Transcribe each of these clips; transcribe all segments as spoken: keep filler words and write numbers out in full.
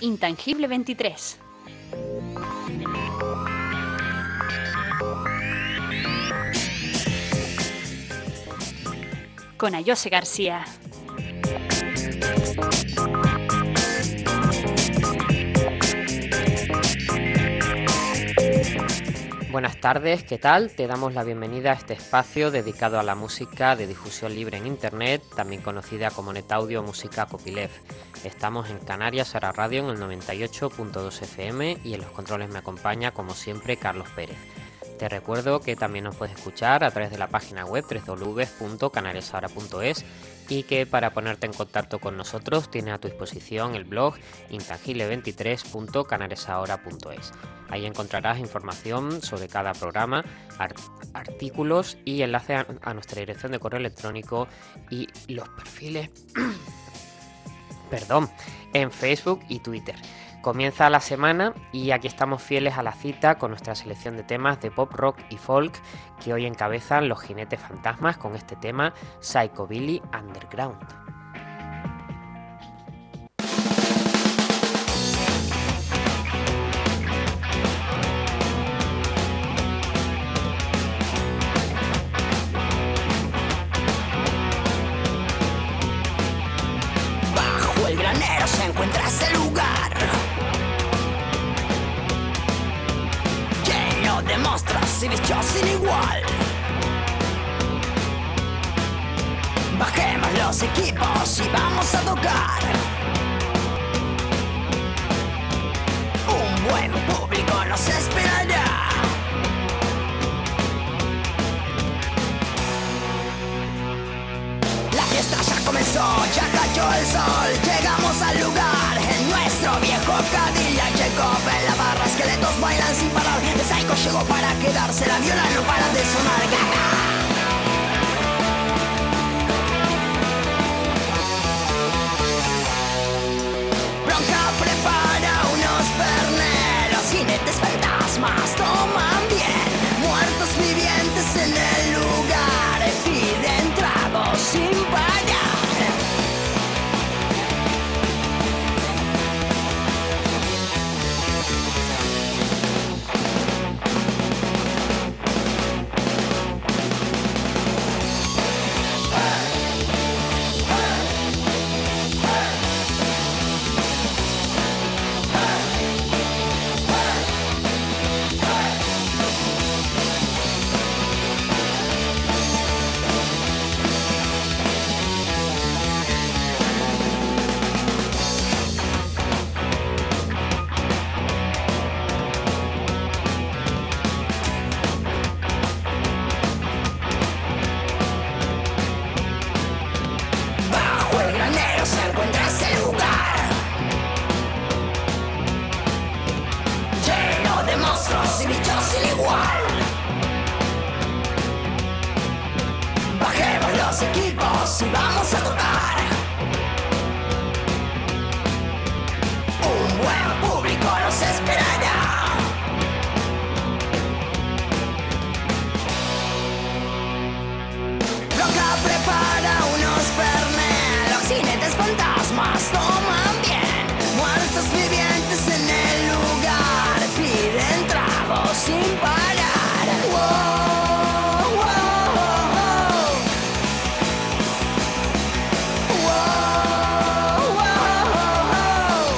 Intangible veintitrés. Con Ayose García. Buenas tardes, ¿qué tal? Te damos la bienvenida a este espacio dedicado a la música de difusión libre en Internet, también conocida como NetAudio o Música Copyleft. Estamos en Canarias Ahora Radio en el noventa y ocho punto dos F M y en los controles me acompaña, como siempre, Carlos Pérez. Te recuerdo que también nos puedes escuchar a través de la página web doble u doble u doble u punto canariasahora punto es y que para ponerte en contacto con nosotros tienes a tu disposición el blog intangible veintitrés punto canariasahora punto es. Ahí encontrarás información sobre cada programa, art- artículos y enlaces a, a nuestra dirección de correo electrónico y los perfiles perdón, en Facebook y Twitter. Comienza la semana y aquí estamos fieles a la cita con nuestra selección de temas de pop, rock y folk que hoy encabezan Los Jinetes Fantasmas con este tema Psychobilly Underground. Bajo el granero se encuentra ese lugar lleno de monstruos y bichos sin igual. Bajemos los equipos y vamos a tocar. Un buen público nos esperará. La fiesta ya comenzó, ya cayó el sol. Llegamos al lugar en nuestro viejo Cadillac. Jacob en la barra, esqueletos bailan sin parar. El Psycho llegó para quedarse, la viola no para de sonar. ¡Gaga! Bronca prepara unos fernet. Los jinetes fantasmas toman bien. Muertos vivientes en el lugar piden tragos sin parar. Bajo el granero se encuentra ese lugar lleno de monstruos y bichos sin igual. Bajemos los equipos y vamos a tocar. Un buen público nos esperará. Roca prepara unos fernet. Los jinetes fantasmas toman bien. Muertos vivientes en el lugar piden tragos sin parar. Wow, wow, wow. Wow, wow.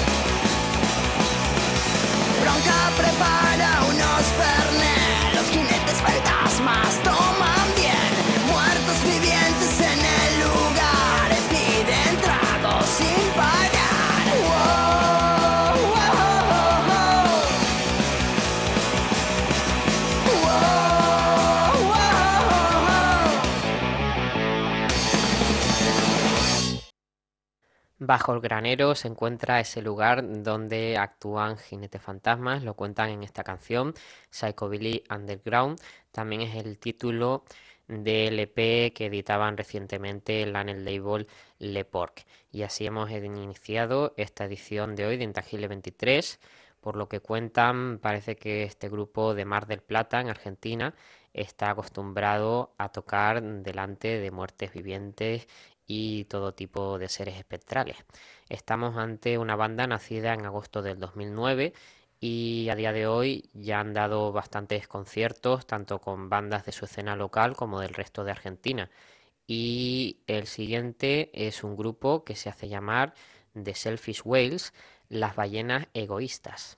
Bronca prepara unos fernet. Los jinetes fantasmas toman bien. Muertos vivientes en el lugar piden tragos sin parar. Wow, wow, wow. Wow, wow. Bajo el granero se encuentra ese lugar donde actúan jinetes fantasmas, lo cuentan en esta canción, Psychobilly Underground. También es el título del E P que editaban recientemente en el label Le Porc. Y así hemos iniciado esta edición de hoy de Intangible veintitrés. Por lo que cuentan, parece que este grupo de Mar del Plata, en Argentina, está acostumbrado a tocar delante de muertes vivientes y todo tipo de seres espectrales. Estamos ante una banda nacida en agosto del dos mil nueve y a día de hoy ya han dado bastantes conciertos, tanto con bandas de su escena local como del resto de Argentina. Y el siguiente es un grupo que se hace llamar The Selfish Whales, las ballenas egoístas.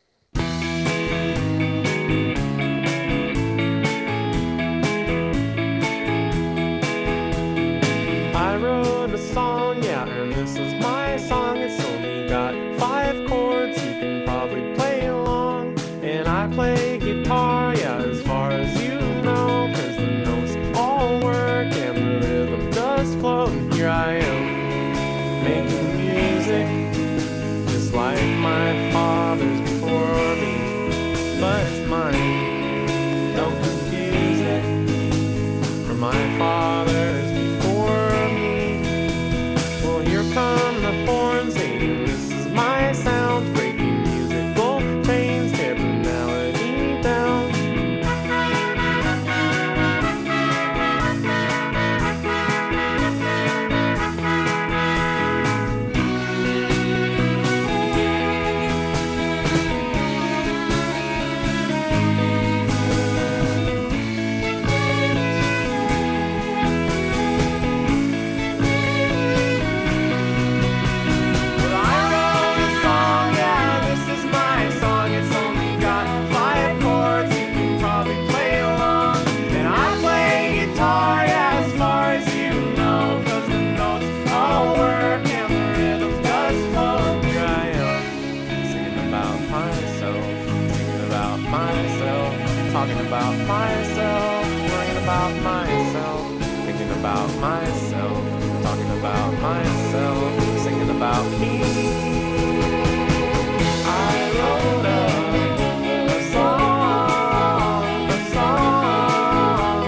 I wrote a song, yeah, and this is my song. It's only got five chords, you can probably play along. And I play guitar, yeah, as far as you know, 'cause the notes all work and the rhythm does flow. And here I am, making music, just like my fathers before me. But it's mine, don't confuse it, for my fathers before me. Well, here come the horns, and this is my sound, breaking musical chains, tear the melody down. Well, I wrote a song, yeah, this is my song. It's only got five chords, you can probably play along. And I play guitar, yeah, as far as you know, 'cause the notes all work and the rhythm does flow. Here I am, singing about myself, singing about myself, talking about myself, worrying about myself, thinking about myself, talking about myself, singing about me. I wrote a, a song, a song.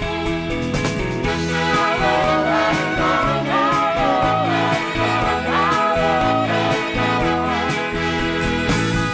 I wrote a song, I wrote a song, I wrote a song.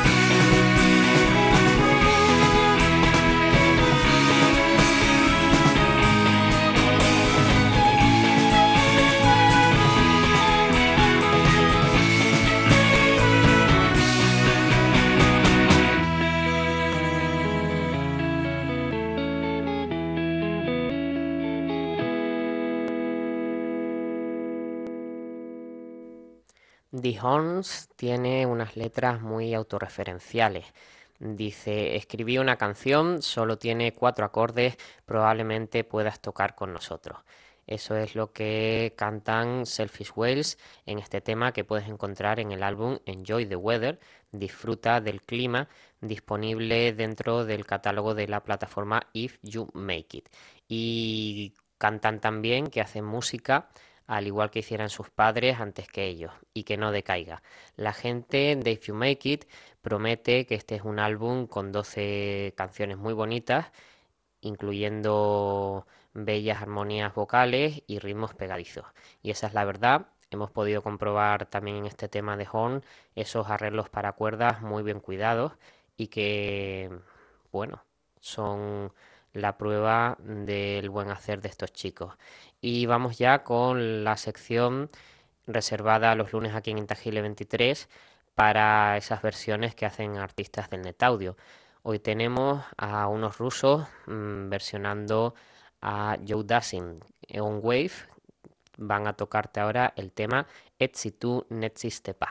The Horns tiene unas letras muy autorreferenciales. Dice, escribí una canción, solo tiene cuatro acordes, probablemente puedas tocar con nosotros. Eso es lo que cantan Selfish Whales en este tema que puedes encontrar en el álbum Enjoy the Weather, Disfruta del clima, disponible dentro del catálogo de la plataforma If You Make It. Y cantan también que hacen música al igual que hicieran sus padres antes que ellos, y que no decaiga. La gente de If You Make It promete que este es un álbum con doce canciones muy bonitas, incluyendo bellas armonías vocales y ritmos pegadizos. Y esa es la verdad. Hemos podido comprobar también en este tema de Horn esos arreglos para cuerdas muy bien cuidados y que, bueno, son la prueba del buen hacer de estos chicos. Y vamos ya con la sección reservada los lunes aquí en Intangible veintitrés para esas versiones que hacen artistas del NetAudio. Hoy tenemos a unos rusos mmm, versionando a Joe Dassin on Wave. Van a tocarte ahora el tema Et si tu n'existe pas.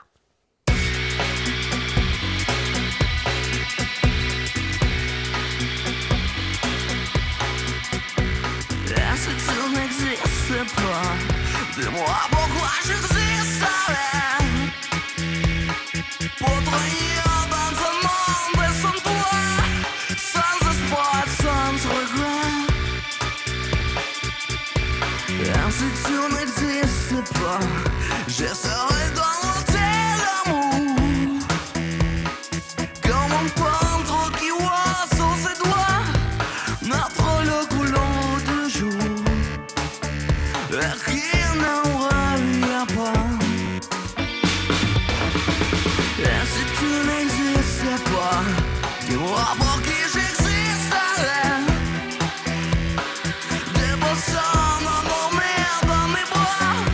Si tu n'existes pas, dis-moi pourquoi j'existerais. Pour trahir dans un monde sans toi, sans espoir, sans regret. Et si tu n'existes pas, je serai dans l'hôtel d'amour, comme un peintre qui voit sur ses doigts notre le couleur de jour. Et qui n'en revient pas. Et si tu n'existais pas, dis-moi pour qui j'existerais. Des poissons endormis dans mes bras,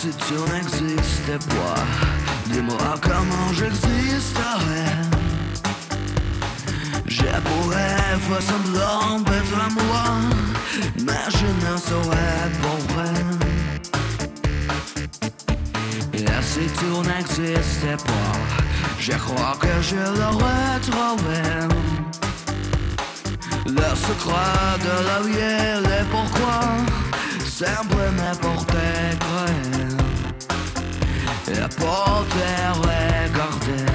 si tu n'existais pas, dis-moi comment j'existerais. Je pourrais faire semblant d'être à moi, mais je ne saurais pour vrai. Et si tu n'existais pas, je crois que je l'aurais trouvé. Le secret de la vie, et pourquoi semble n'importe quoi. Et pour te regarder.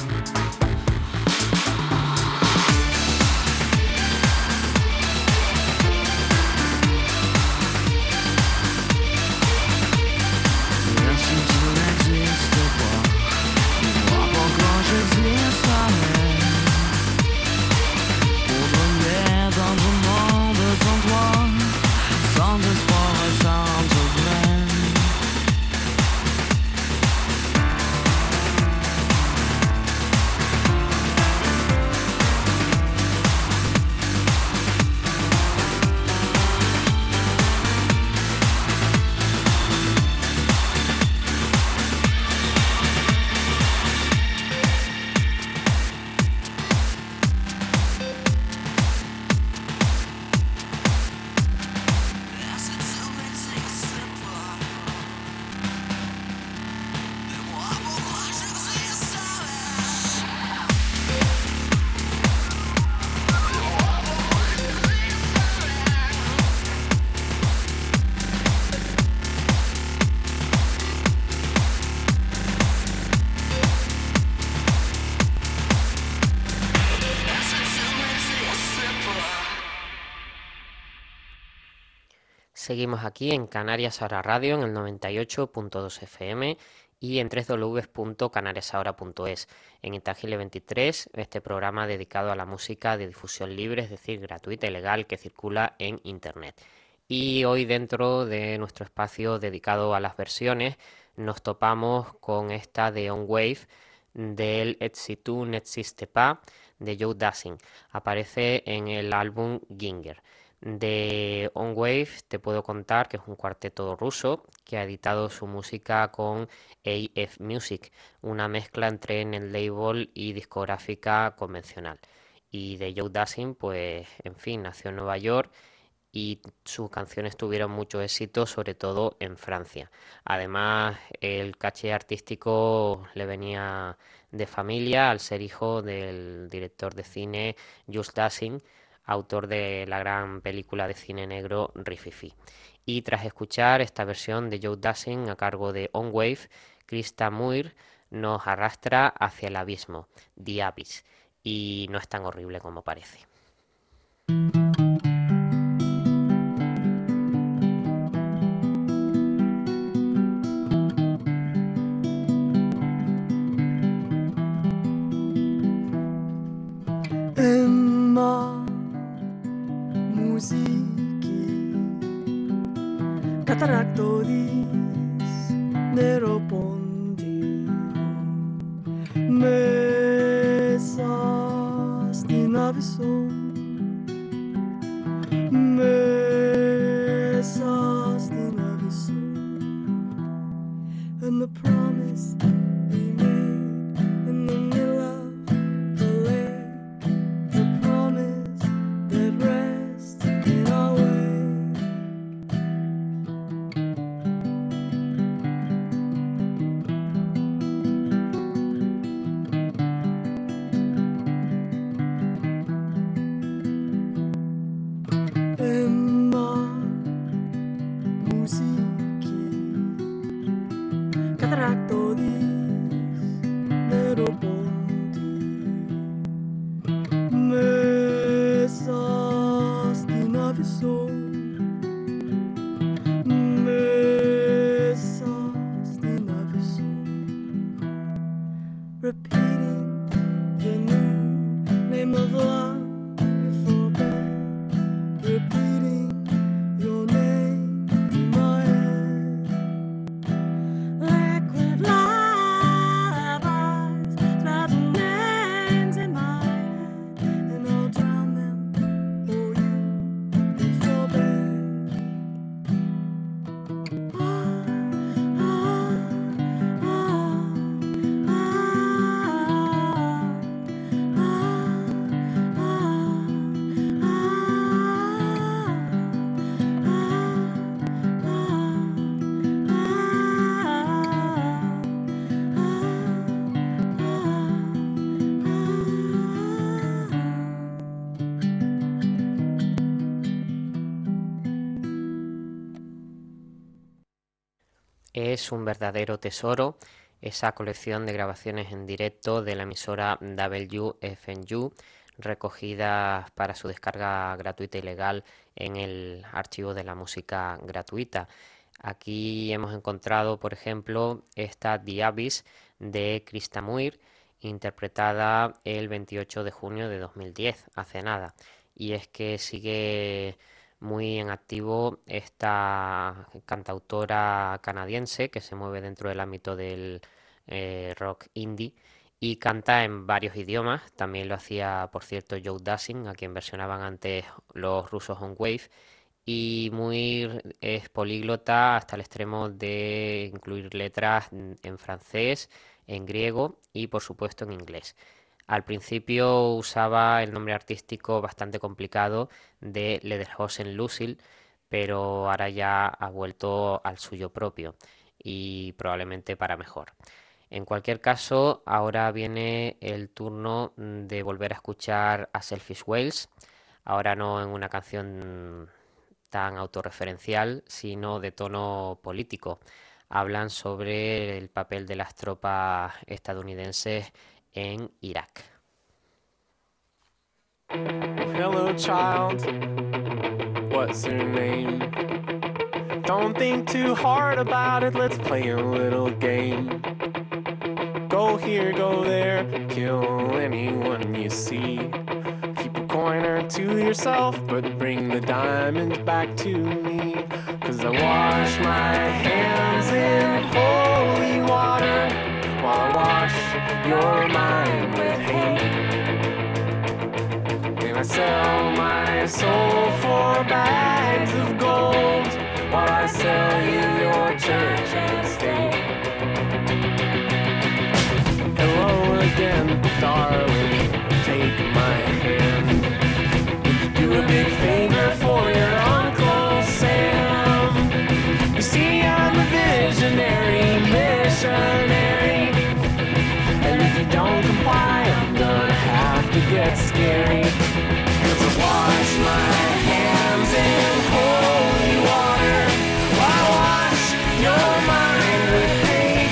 Seguimos aquí en Canarias Ahora Radio en el noventa y ocho punto dos F M y en doble u doble u doble u punto canarias ahora punto es. En Intangible veintitrés, este programa dedicado a la música de difusión libre, es decir, gratuita y legal, que circula en Internet. Y hoy, dentro de nuestro espacio dedicado a las versiones, nos topamos con esta de On Wave del Et si tu n'existes pas de Joe Dassin. Aparece en el álbum Ginger. De On Wave te puedo contar que es un cuarteto ruso que ha editado su música con A F Music, una mezcla entre en el label y discográfica convencional. Y de Joe Dassin, pues, en fin, nació en Nueva York y sus canciones tuvieron mucho éxito, sobre todo en Francia. Además, el caché artístico le venía de familia al ser hijo del director de cine Jules Dassin, autor de la gran película de cine negro Rififi. Y tras escuchar esta versión de Joe Dassin a cargo de On Wave, Krista Muir nos arrastra hacia el abismo, The Abyss, y no es tan horrible como parece. Cataractoris neropondi mesas dinavison mesas dinavison and the promise we made in the middle of the lake, the promise that rests in our way. Ah Es un verdadero tesoro esa colección de grabaciones en directo de la emisora W F N U, recogidas para su descarga gratuita y legal en el archivo de la música gratuita. Aquí hemos encontrado, por ejemplo, esta The Abyss de Krista Muir, interpretada el veintiocho de junio de dos mil diez, hace nada. Y es que sigue muy en activo esta cantautora canadiense que se mueve dentro del ámbito del eh, rock indie y canta en varios idiomas. También lo hacía, por cierto, Joe Dassin, a quien versionaban antes los rusos On Wave. Y muy es políglota hasta el extremo de incluir letras en francés, en griego y por supuesto en inglés. Al principio usaba el nombre artístico bastante complicado de Lederhosen Lucille, pero ahora ya ha vuelto al suyo propio y probablemente para mejor. En cualquier caso, ahora viene el turno de volver a escuchar a Selfish Whales, ahora no en una canción tan autorreferencial, sino de tono político. Hablan sobre el papel de las tropas estadounidenses en Irak. Hello, child. What's your name? Don't think too hard about it. Let's play a little game. Go here, go there, kill anyone you see. Keep a coin or two yourself, but bring the diamonds back to me. Cause I wash my hands in holy water while I wash your mind with hate. And I sell my soul for bags of gold while I sell you your church and state. Hello again, darling, take my hand. Do a big favor for your Uncle Sam. You see, I'm a visionary missionary, and if you don't comply, I'm gonna have to get scary. Cause I wash my hands in holy water while I wash your mind with hate.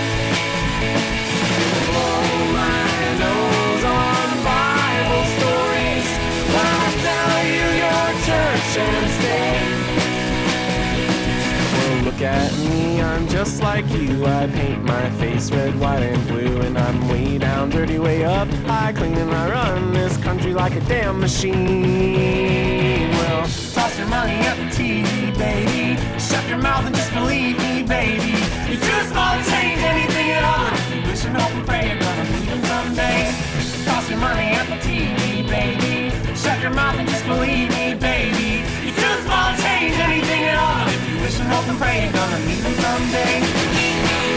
Blow my nose on Bible stories while I tell you your church and state. Well, look at me, I'm just like you. I paint my face red, white, and blue, and I'm way down, dirty, way up. I clean and I run this country like a damn machine. Well, toss your money at the T V, baby. Shut your mouth and just believe me, baby. You're too small to change anything at all. You wish and hope and pray you're gonna meet him someday. Toss your money at the T V, baby. Shut your mouth and just believe me, baby. You're too small to change anything at all. If you wish and hope and pray you're gonna meet him someday.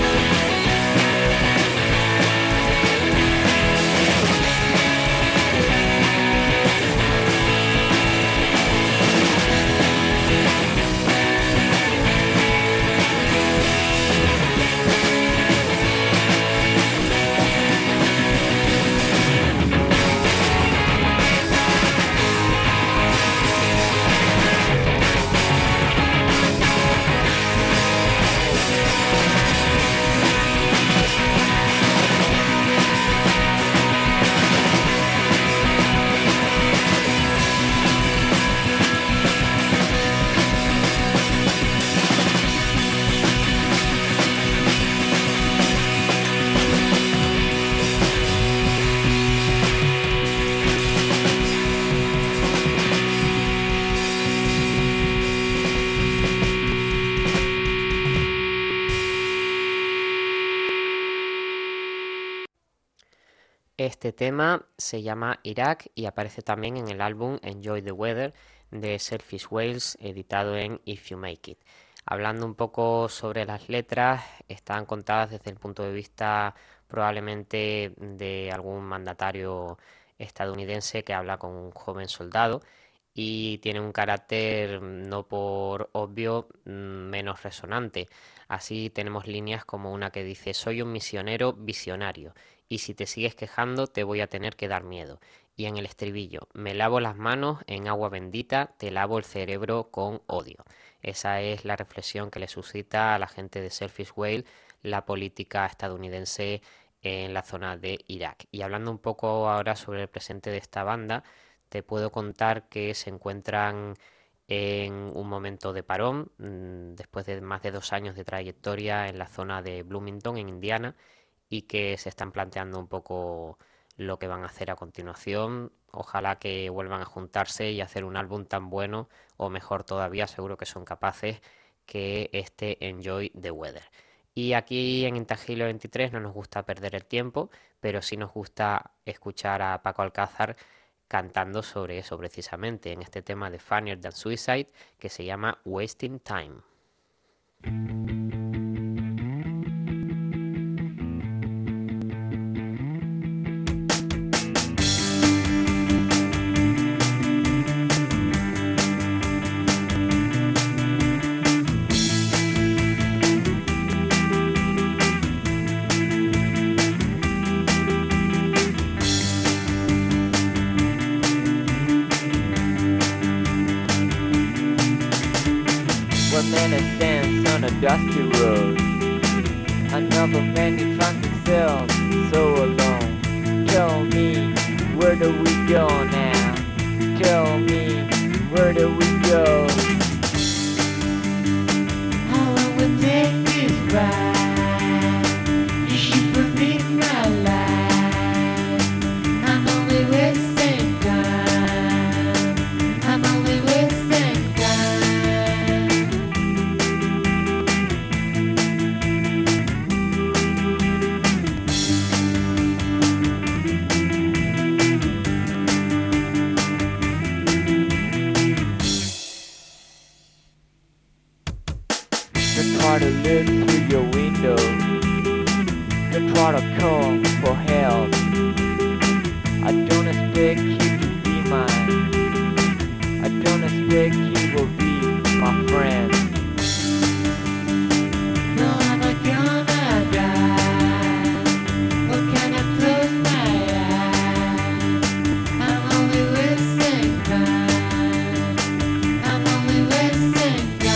Este tema se llama Irak y aparece también en el álbum Enjoy the Weather de Selfish Whales, editado en If You Make It. Hablando un poco sobre las letras, están contadas desde el punto de vista probablemente de algún mandatario estadounidense que habla con un joven soldado y tiene un carácter, no por obvio, menos resonante. Así tenemos líneas como una que dice: soy un misionero visionario y si te sigues quejando te voy a tener que dar miedo. Y en el estribillo: me lavo las manos en agua bendita, te lavo el cerebro con odio. Esa es la reflexión que le suscita a la gente de Selfish Whale la política estadounidense en la zona de Irak. Y hablando un poco ahora sobre el presente de esta banda, te puedo contar que se encuentran en un momento de parón, mmm, después de más de dos años de trayectoria en la zona de Bloomington, en Indiana, y que se están planteando un poco lo que van a hacer a continuación. Ojalá que vuelvan a juntarse y hacer un álbum tan bueno, o mejor todavía, seguro que son capaces, que este Enjoy the Weather. Y aquí en Intangibile veintitrés no nos gusta perder el tiempo, pero sí nos gusta escuchar a Paco Alcázar cantando sobre eso precisamente, en este tema de Funnier Than Suicide, que se llama Wasting Time. Dusty road. Another man he finds himself so alone. Tell me, where do we go now? Tell me, where do we go? How long will take this ride? You should predict my life. I'm only wasting time. I'm only wasting time. Try to look through your window. Don't try to call for help. I don't expect you to be mine. I don't expect you will be my friend. No, I'm not gonna die. What can I close my eyes? I'm only wasting time. I'm only wasting time.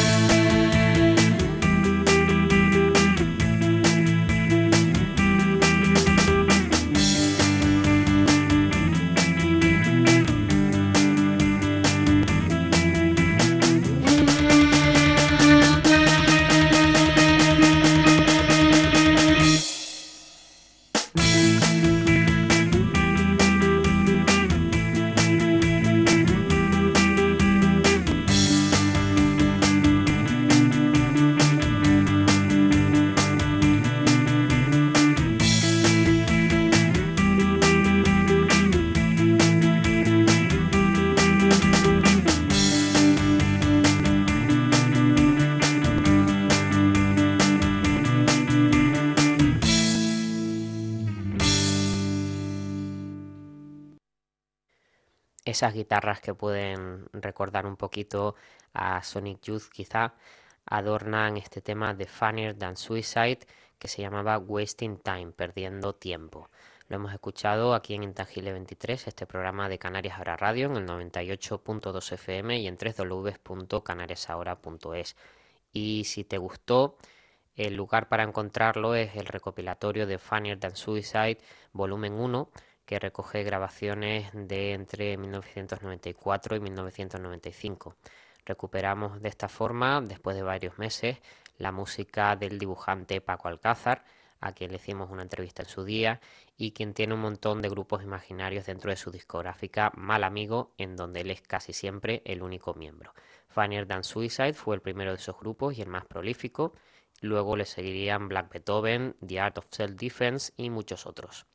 Esas guitarras que pueden recordar un poquito a Sonic Youth quizá, adornan este tema de Funnier Than Suicide, que se llamaba Wasting Time, perdiendo tiempo. Lo hemos escuchado aquí en Intangibile veintitrés, este programa de Canarias Ahora Radio, en el noventa y ocho punto dos F M y en doble u doble u doble u punto canarias ahora punto es. Y si te gustó, el lugar para encontrarlo es el recopilatorio de Funnier Than Suicide, volumen uno, que recoge grabaciones de entre mil novecientos noventa y cuatro y mil novecientos noventa y cinco. Recuperamos de esta forma, después de varios meses, la música del dibujante Paco Alcázar, a quien le hicimos una entrevista en su día, y quien tiene un montón de grupos imaginarios dentro de su discográfica Mal Amigo, en donde él es casi siempre el único miembro. Funnier Than Suicide fue el primero de esos grupos y el más prolífico. Luego le seguirían Black Beethoven, The Art of Self-Defense y muchos otros.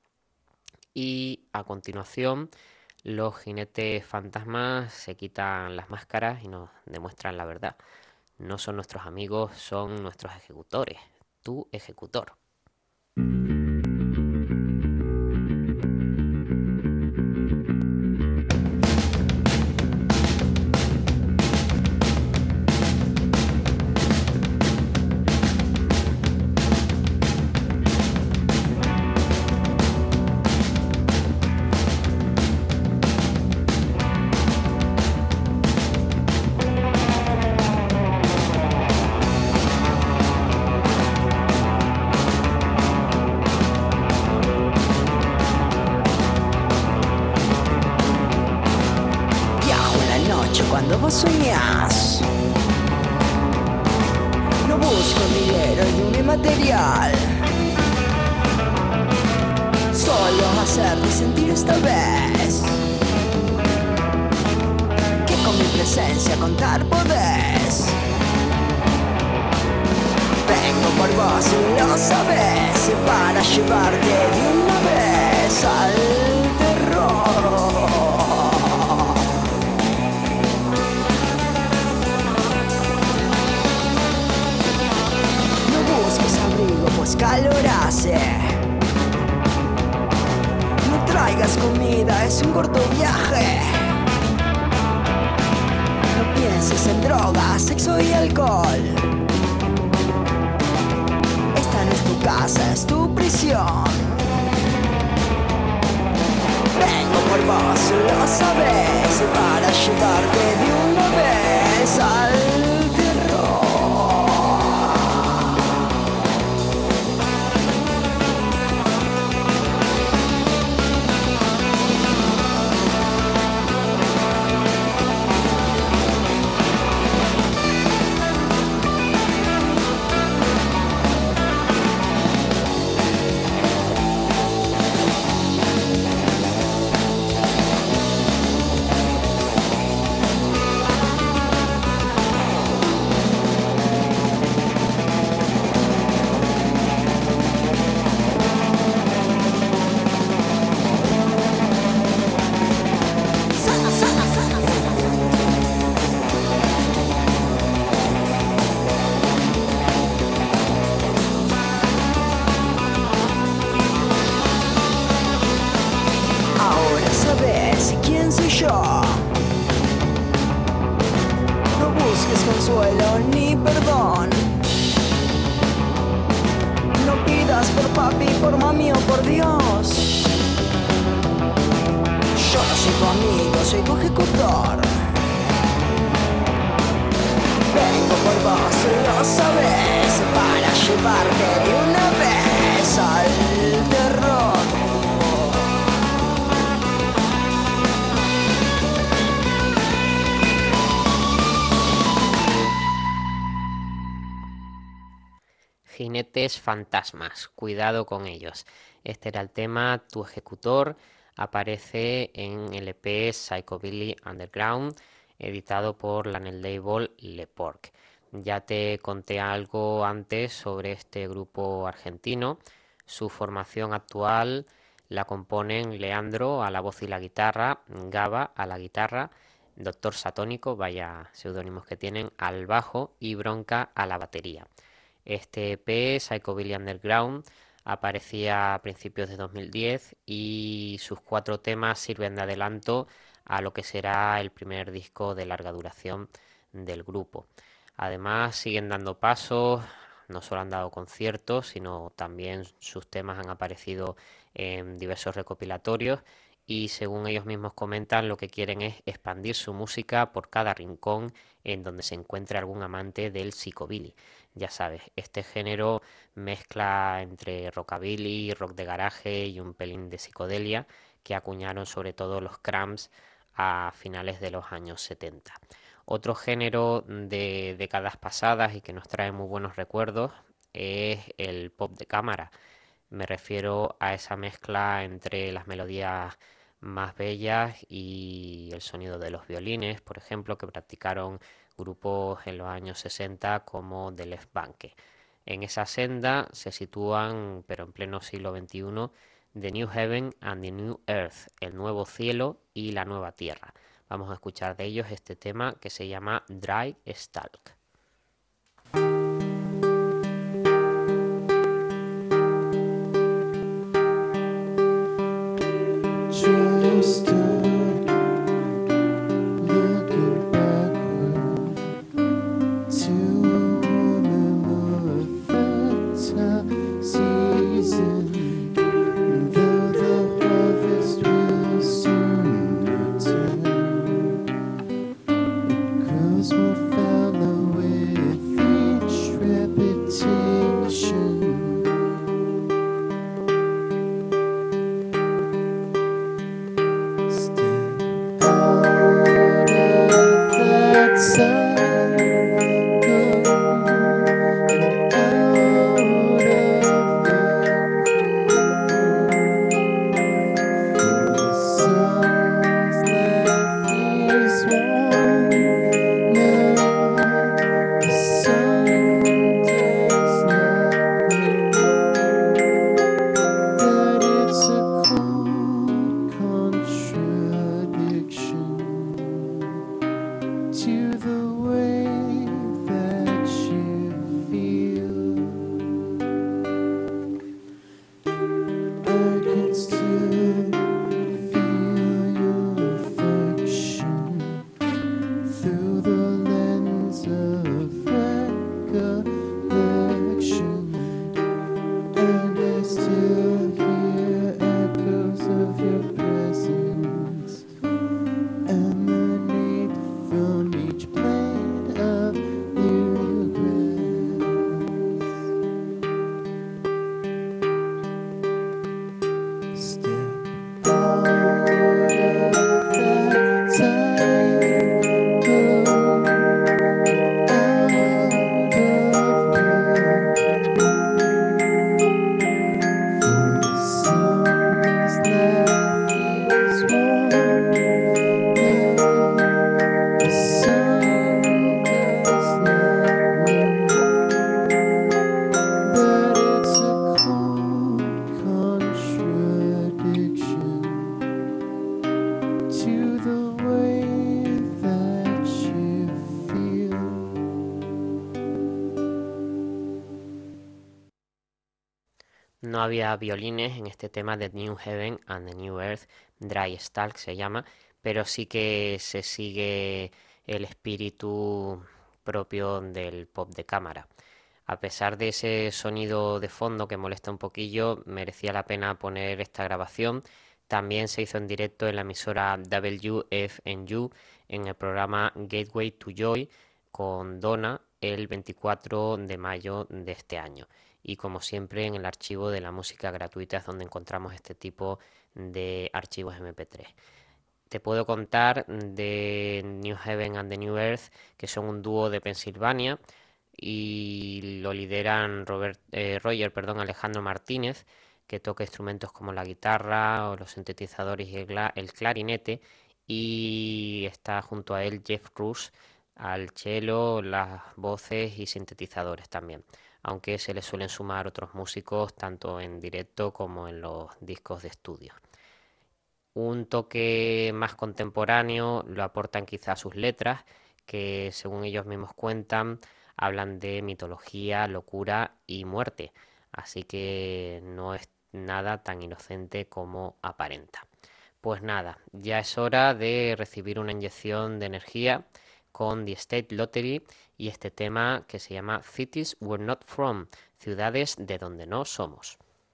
Y a continuación, los jinetes fantasmas se quitan las máscaras y nos demuestran la verdad. No son nuestros amigos, son nuestros ejecutores. Tu ejecutor. cuando vos soñás. No busco dinero y un inmaterial, solo hacerte sentir esta vez que con mi presencia contar podés. Vengo por vos y lo sabes, y para llevarte de una vez al terror. No busques abrigo, pues calor hace. No traigas comida, es un corto viaje. No pienses en drogas, sexo y alcohol. Esta no es tu casa, es tu prisión. Vengo por vos, lo sabes, para llevarte de una vez al terror. Ahora sabes quién soy yo. No busques consuelo ni perdón. No pidas por papi, por mami o por Dios. Yo no soy tu amigo, soy tu ejecutor. Vengo por vos, lo sabes, para llevarte de una vez al terror. Jinetes fantasmas, cuidado con ellos. Este era el tema Tu Ejecutor, aparece en el E P Psychobilly Underground, editado por la label Le Porc. Ya te conté algo antes sobre este grupo argentino. Su formación actual la componen Leandro a la voz y la guitarra, Gaba a la guitarra, Doctor Satónico, vaya seudónimos que tienen, al bajo y Bronca a la batería. Este E P, Psychobilly Underground, aparecía a principios de dos mil diez y sus cuatro temas sirven de adelanto a lo que será el primer disco de larga duración del grupo. Además siguen dando pasos, no solo han dado conciertos, sino también sus temas han aparecido en diversos recopilatorios y según ellos mismos comentan lo que quieren es expandir su música por cada rincón en donde se encuentre algún amante del psicobilly. Ya sabes, este género mezcla entre rockabilly, rock de garaje y un pelín de psicodelia que acuñaron sobre todo los Cramps a finales de los años setenta. Otro género de décadas pasadas y que nos trae muy buenos recuerdos es el pop de cámara. Me refiero a esa mezcla entre las melodías más bellas y el sonido de los violines, por ejemplo, que practicaron grupos en los años sesenta como The Left Banke. En esa senda se sitúan, pero en pleno siglo veintiuno, The New Heaven and the New Earth, el nuevo cielo y la nueva tierra. Vamos a escuchar de ellos este tema que se llama Dry Stalk. No había violines en este tema de New Heaven and the New Earth, Dry Stalk se llama, pero sí que se sigue el espíritu propio del pop de cámara. A pesar de ese sonido de fondo que molesta un poquillo, merecía la pena poner esta grabación. También se hizo en directo en la emisora W F N U en el programa Gateway to Joy con Donna el veinticuatro de mayo de este año. Y como siempre en el archivo de la música gratuita es donde encontramos este tipo de archivos eme pe tres. Te puedo contar de New Heaven and the New Earth, que son un dúo de Pensilvania y lo lideran Robert, eh, Roger perdón, Alejandro Martínez, que toca instrumentos como la guitarra o los sintetizadores y el, el clarinete, y está junto a él Jeff Cruz al cello, las voces y sintetizadores también, aunque se le suelen sumar otros músicos tanto en directo como en los discos de estudio. Un toque más contemporáneo lo aportan quizás sus letras, que según ellos mismos cuentan, hablan de mitología, locura y muerte, así que no es nada tan inocente como aparenta. Pues nada, ya es hora de recibir una inyección de energía con The State Lottery y este tema que se llama Cities We're Not From, ciudades de donde no somos.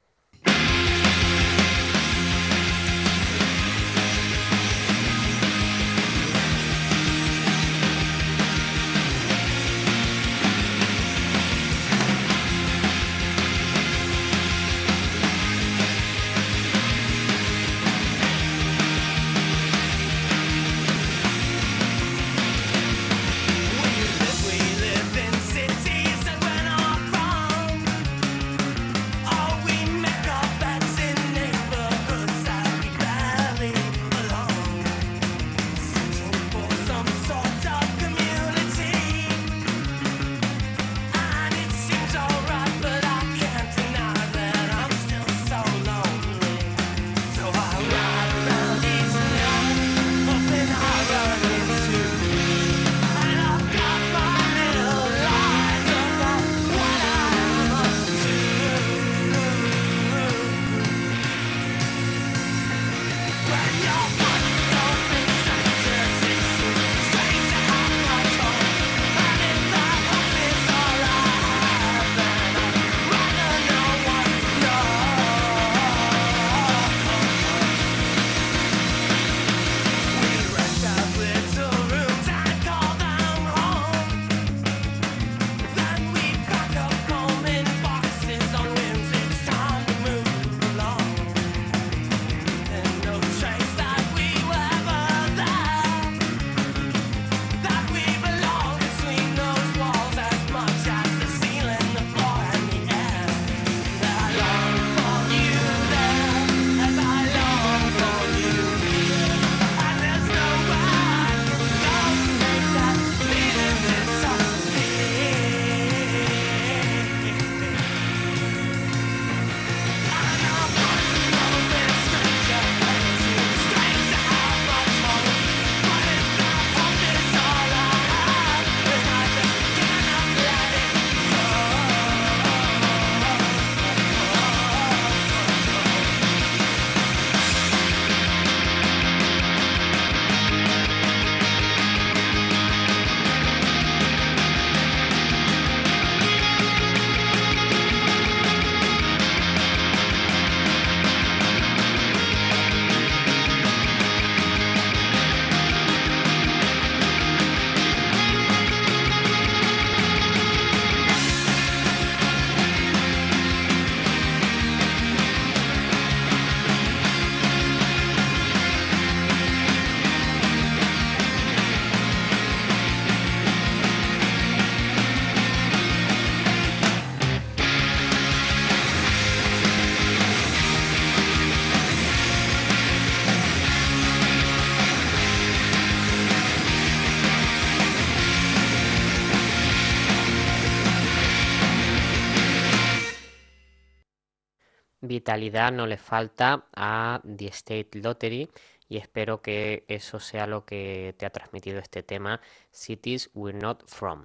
Vitalidad no le falta a The State Lottery y espero que eso sea lo que te ha transmitido este tema, Cities We're Not From.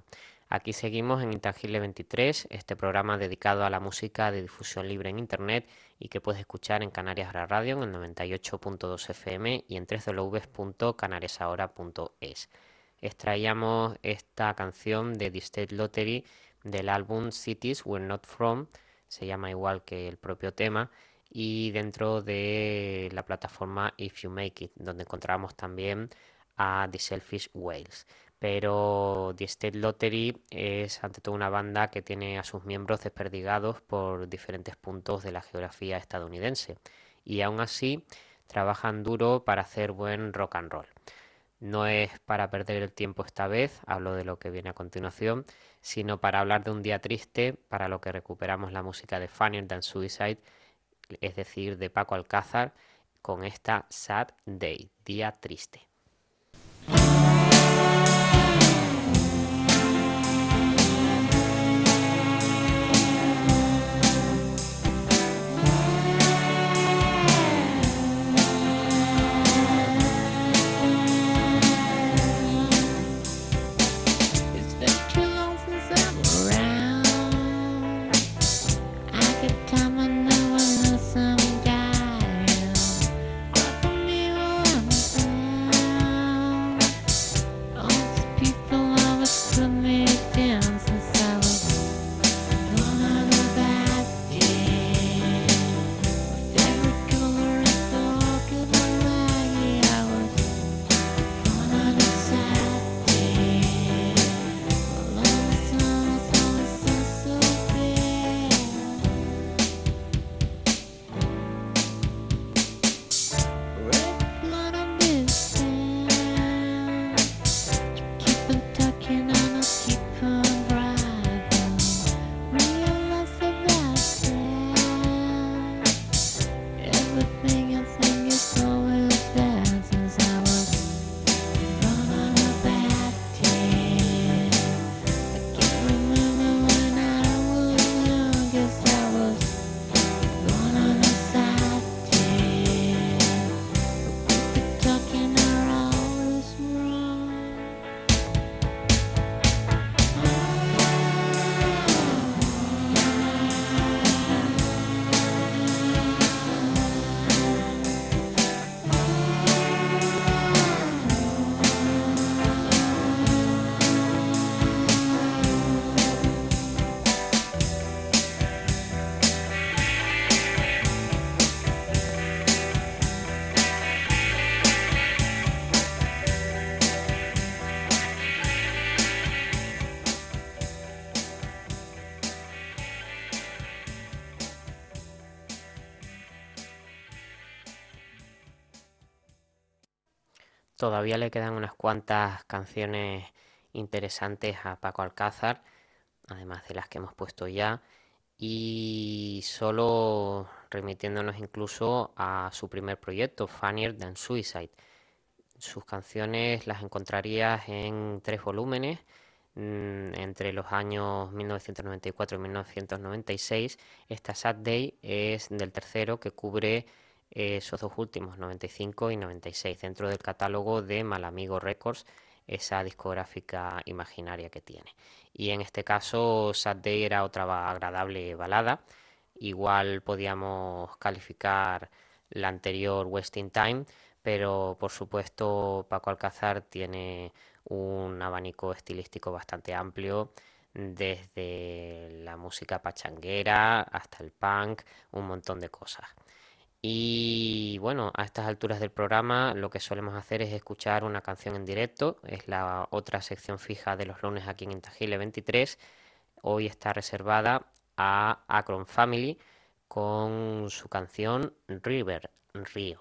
Aquí seguimos en Intangible veintitrés, este programa dedicado a la música de difusión libre en Internet y que puedes escuchar en Canarias Radio en el noventa y ocho punto dos F M y en doble u doble u doble u punto canariasahora punto es. Extraíamos esta canción de The State Lottery del álbum Cities We're Not From, se llama igual que el propio tema, y dentro de la plataforma If You Make It, donde encontramos también a The Selfish Whales. Pero The State Lottery es ante todo una banda que tiene a sus miembros desperdigados por diferentes puntos de la geografía estadounidense y aún así trabajan duro para hacer buen rock and roll. No es para perder el tiempo esta vez, hablo de lo que viene a continuación, sino para hablar de un día triste, para lo que recuperamos la música de Funnier Than Suicide, es decir, de Paco Alcázar, con esta Sad Day, día triste. Todavía le quedan unas cuantas canciones interesantes a Paco Alcázar, además de las que hemos puesto ya, y solo remitiéndonos incluso a su primer proyecto, Funnier Than Suicide. Sus canciones las encontrarías en tres volúmenes, mmm, entre los años mil novecientos noventa y cuatro y mil novecientos noventa y seis. Esta Sad Day es del tercero, que cubre esos dos últimos, noventa y cinco y noventa y seis, dentro del catálogo de Malamigo Records, esa discográfica imaginaria que tiene. Y en este caso Sad Day era otra agradable balada. Igual podíamos calificar la anterior Wasting Time, pero por supuesto Paco Alcázar tiene un abanico estilístico bastante amplio, desde la música pachanguera hasta el punk, un montón de cosas. Y bueno, a estas alturas del programa lo que solemos hacer es escuchar una canción en directo. Es la otra sección fija de los lunes aquí en Intangible veintitrés. Hoy está reservada a Akron Family con su canción River, Río.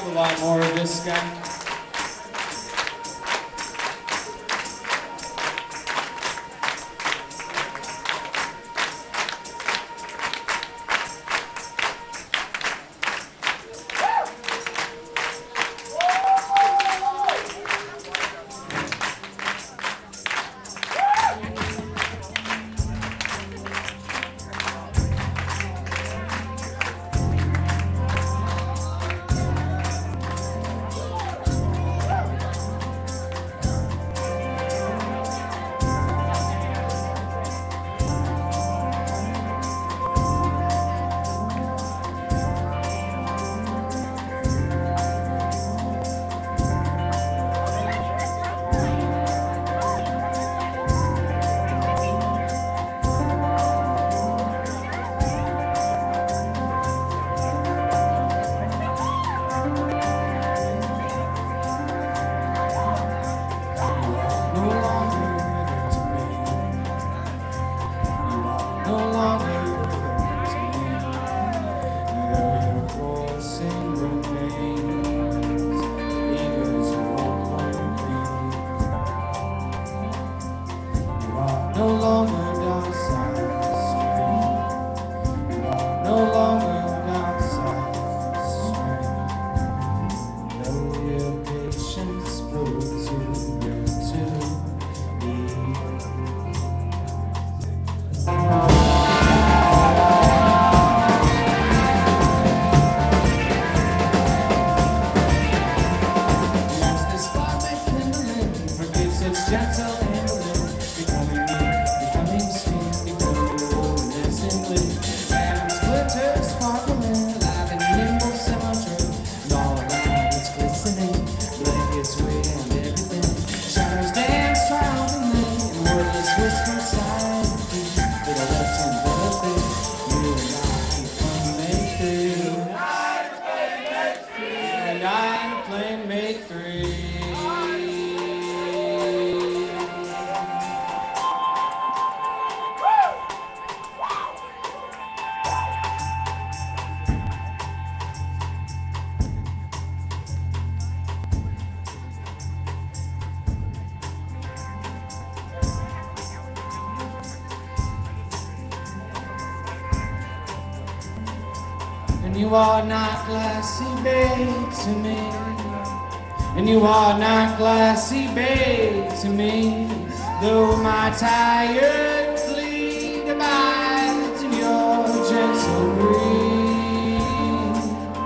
a lot more of this guy. You are not glassy, babe, to me. And you are not glassy, babe, to me. Though my tired fleet abides in your gentle breeze.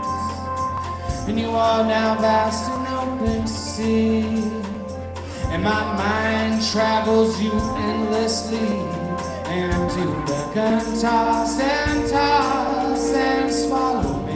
And you are now vast and open sea. And my mind travels you endlessly. And you beckon, toss and toss and swallow me.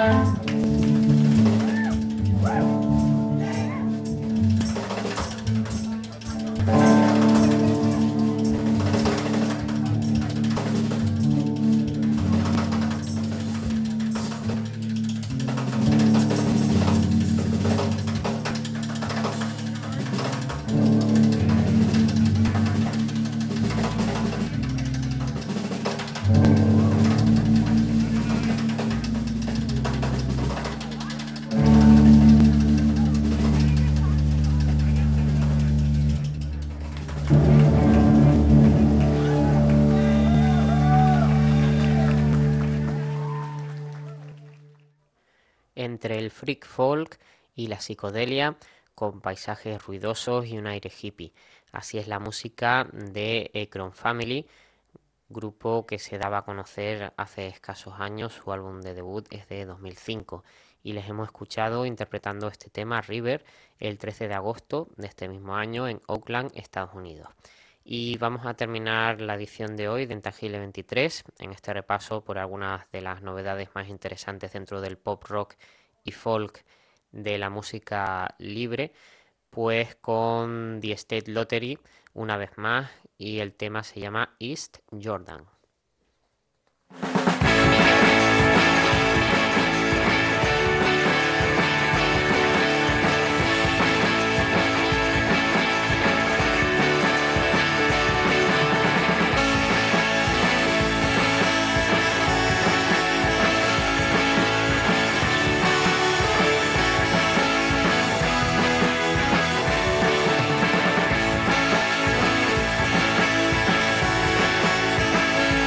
Entre el freak folk y la psicodelia, con paisajes ruidosos y un aire hippie. Así es la música de Akron Family, grupo que se daba a conocer hace escasos años. Su álbum de debut es de dos mil cinco y les hemos escuchado interpretando este tema River el trece de agosto de este mismo año en Oakland, Estados Unidos. Y vamos a terminar la edición de hoy de Intangible veintitrés en este repaso por algunas de las novedades más interesantes dentro del pop rock y folk de la música libre, pues con The State Lottery una vez más, y el tema se llama East Jordan. Thank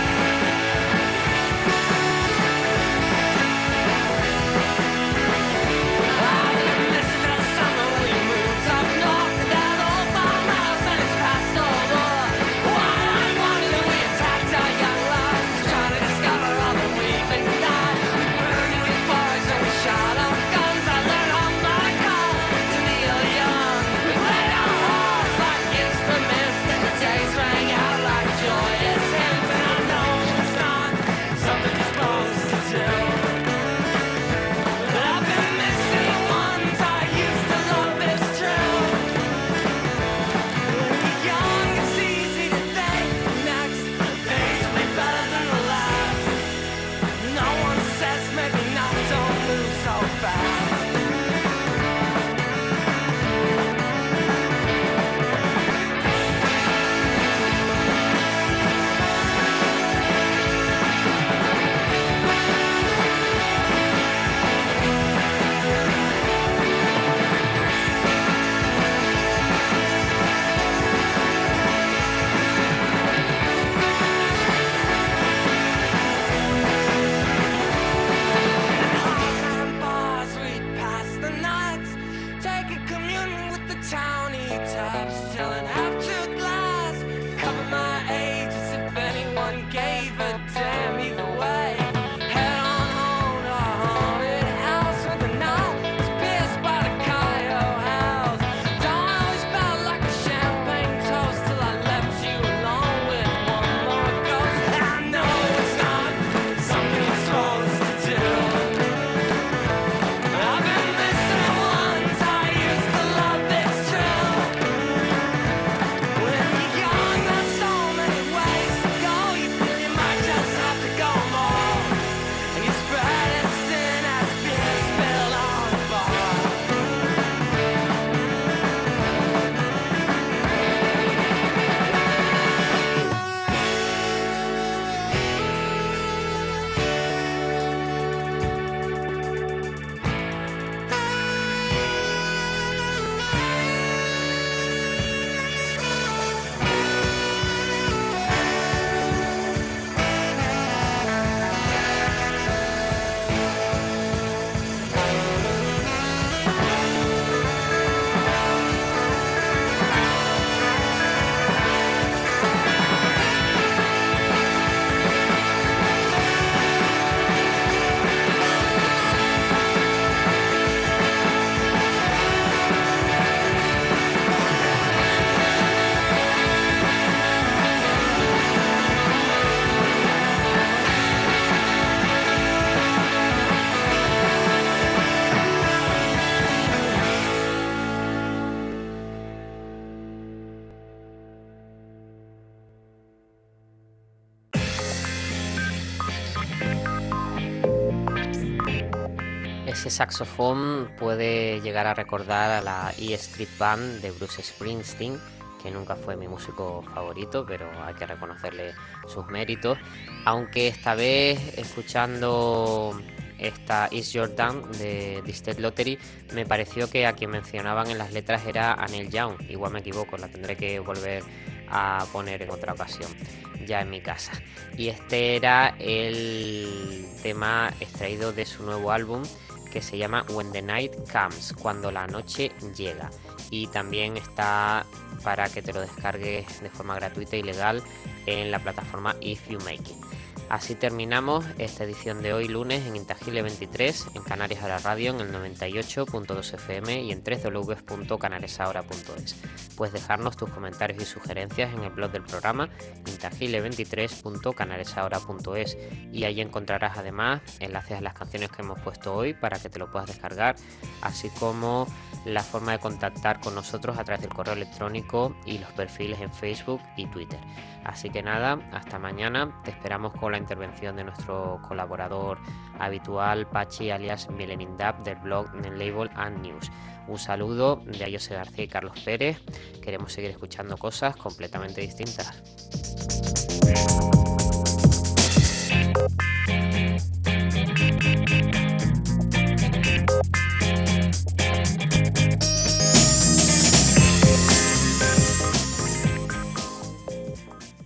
ese saxofón puede llegar a recordar a la E Street Band de Bruce Springsteen, que nunca fue mi músico favorito, pero hay que reconocerle sus méritos. Aunque esta vez, escuchando esta Is Your Dance de The State Lottery, me pareció que a quien mencionaban en las letras era a Neil Young. Igual me equivoco, la tendré que volver a poner en otra ocasión, ya en mi casa. Y este era el tema extraído de su nuevo álbum, que se llama When the Night Comes, cuando la noche llega, y también está para que te lo descargues de forma gratuita y legal en la plataforma If You Make It. Así terminamos esta edición de hoy lunes en Intangible veintitrés, en Canarias a la Radio, en el noventa y ocho punto dos F M y en doble u doble u doble u punto canariasahora punto es. Puedes dejarnos tus comentarios y sugerencias en el blog del programa intangible veintitrés punto canariasahora punto es, y ahí encontrarás además enlaces a las canciones que hemos puesto hoy para que te lo puedas descargar, así como la forma de contactar con nosotros a través del correo electrónico y los perfiles en Facebook y Twitter. Así que nada, hasta mañana. Te esperamos con la intervención de nuestro colaborador habitual, Pachi, alias Milenindab, del blog del Label and News. Un saludo de Ayose García y Carlos Pérez. Queremos seguir escuchando cosas completamente distintas.